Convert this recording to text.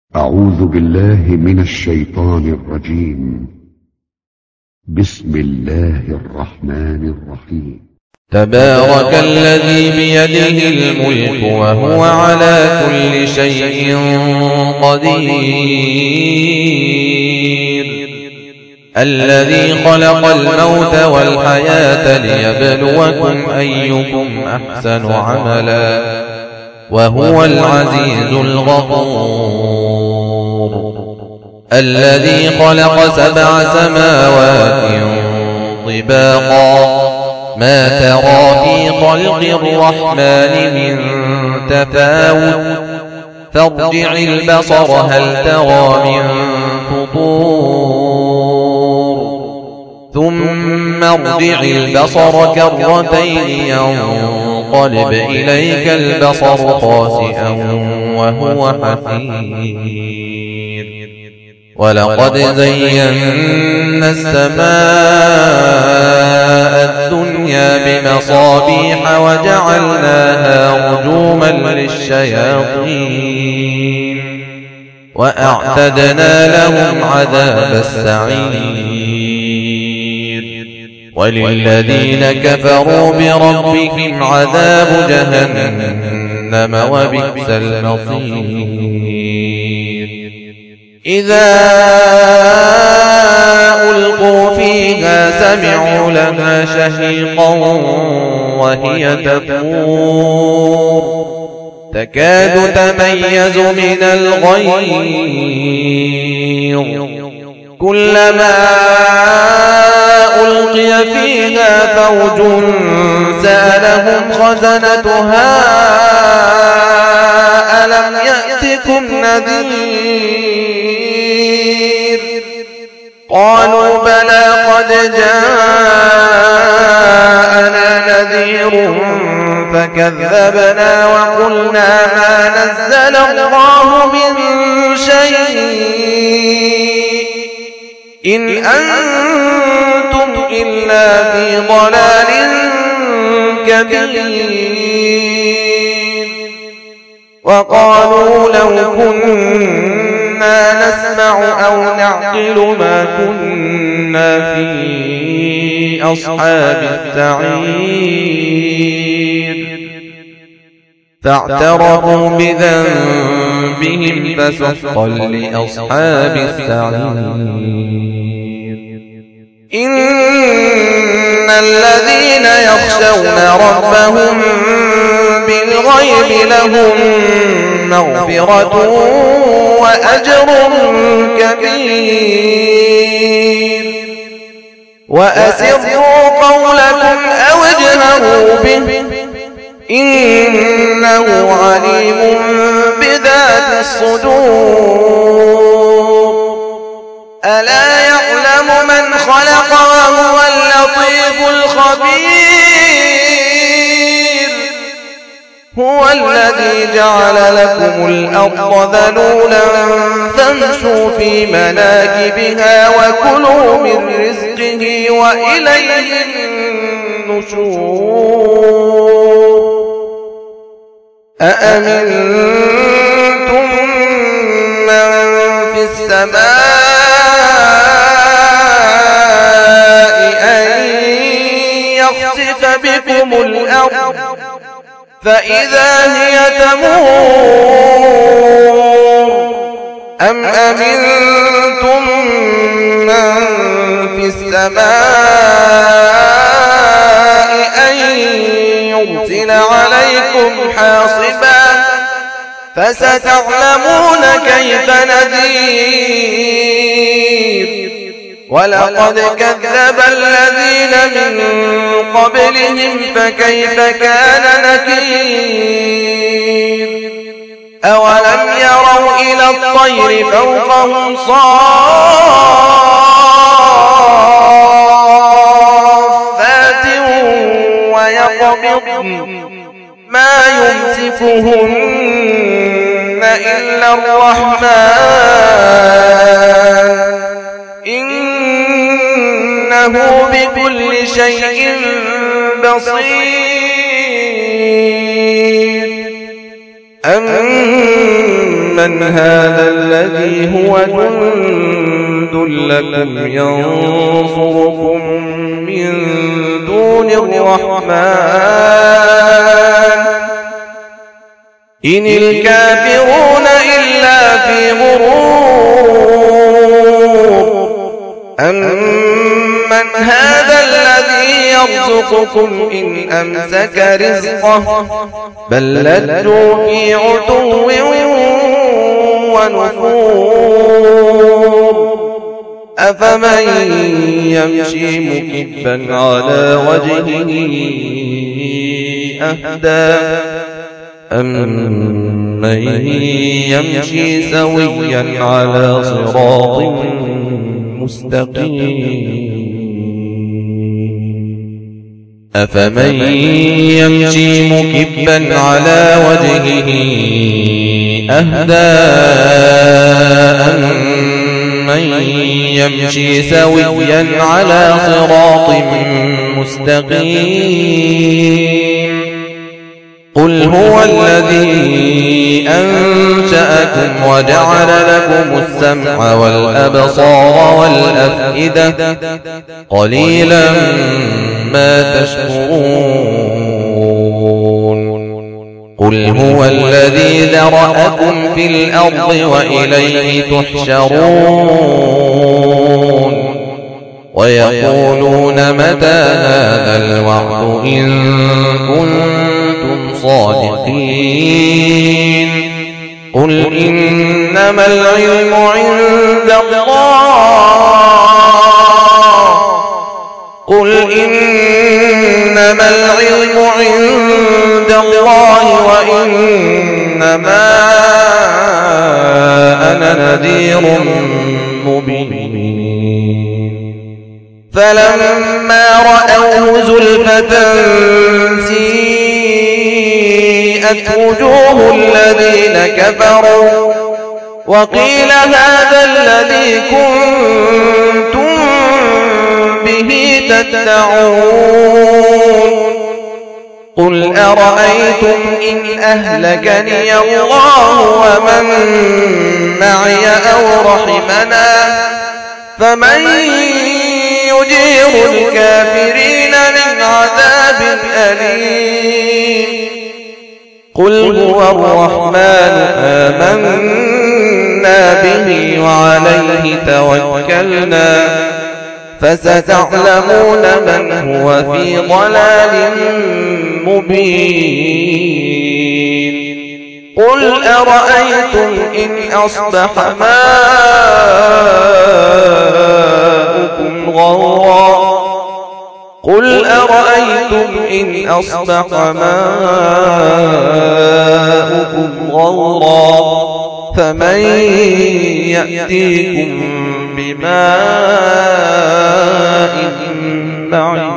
أعوذ بالله من الشيطان الرجيم. بسم الله الرحمن الرحيم. تبارك الذي بيده الملك وهو على كل شيء قدير، الذي خلق الموت والحياة ليبلوكم أيكم أحسن عملا وهو العزيز الغفور، الذي خلق 7 سماوات طباقا ما ترى في خلق الرحمن من تفاوت فارجع البصر هل ترى من فطور ثم ارجع البصر كرتين ينقلب إليك البصر خاسئا وهو حسير، ولقد زينا السماء الدنيا بمصابيح وجعلناها رجوما للشياطين وأعتدنا لهم عذاب السعير، وللذين كفروا بربهم عذاب جهنم وبئس المصير. إذا ألقوا فيها سمعوا لها شهيقا وهي تفور تكاد تميز من الغيظ، كلما ألقي فيها فوج سألهم خزنتها ألم يأتكم نذير، قالوا بلى قد جاءنا نذير فكذبنا وقلنا ما نزل الله من شيء إن أنتم إلا في ضلال كبير، وقالوا لو كنا نسمع أو نعقل ما كنا في أصحاب السعير، فاعترفوا بذنبهم فسحقا لأصحاب السعير. إن الذين يخشون ربهم بالغيب لهم مغفرة وأجر كبير، وأسروا قولكم أو اجهروا به إنه عليم بذات الصدور، ألا يعلم من خلق وهو اللطيف الخبير، هو الذي جعل لكم الأرض ذلولا فامشوا في مناكبها وكلوا من رزقه وإليه النشور. أأمنتم من في السماء أن يخسف بكم الأرض فإذا هي تمور، أم أمنتم من في السماء أن يرسل عليكم حاصبا فستعلمون كيف نذير، ولقد كذب الذين من قبلهم فكيف كان نكير، أولم يروا إلى الطير فوقهم صافات ويقبضن ما يمسكهن إلا الرحمن إنه بكل شيء بصير. أمن أمن هذا الذي هو جند لكم ينصركم من دون الرحمن إن الكافرون إلا في غرور أمن هذا الذي يرزقكم إن أمسك رزقه بل لجوا في عتو ونفور أفمن يمشي مكبا على وجهه أهدى أمن يمشي سويا على صراط مستقيم أفمن يمشي مكبا على وجهه أهدى أمن يمشي سويا على صراط مستقيم قل هو الذي أنشأكم وجعل لكم السمع والأبصار والأفئدة قليلا ما تشكرون قل هو الذي ذرأكم في الأرض وإليه تحشرون ويقولون متى هذا الوعد إن كنتم صادقين قل إنما العلم عند الله وإنما أنا نذير مبين فلما رأوه زلفة سيئت وجوه الذين كفروا وقيل هذا الذي كنتم به تدعون قل أرأيتم إن أهلكني الله ومن معي أو رحمنا فمن يجير الكافرين من عذاب أليم قل هو الرحمن آمنا به وعليه توكلنا فستعلمون من هو في ضلال مبين قل أرأيتم إن أصبح ماؤكم غورا قل أرأيتم إن أصبح ماؤكم غورا فمن يأتيكم بماء معين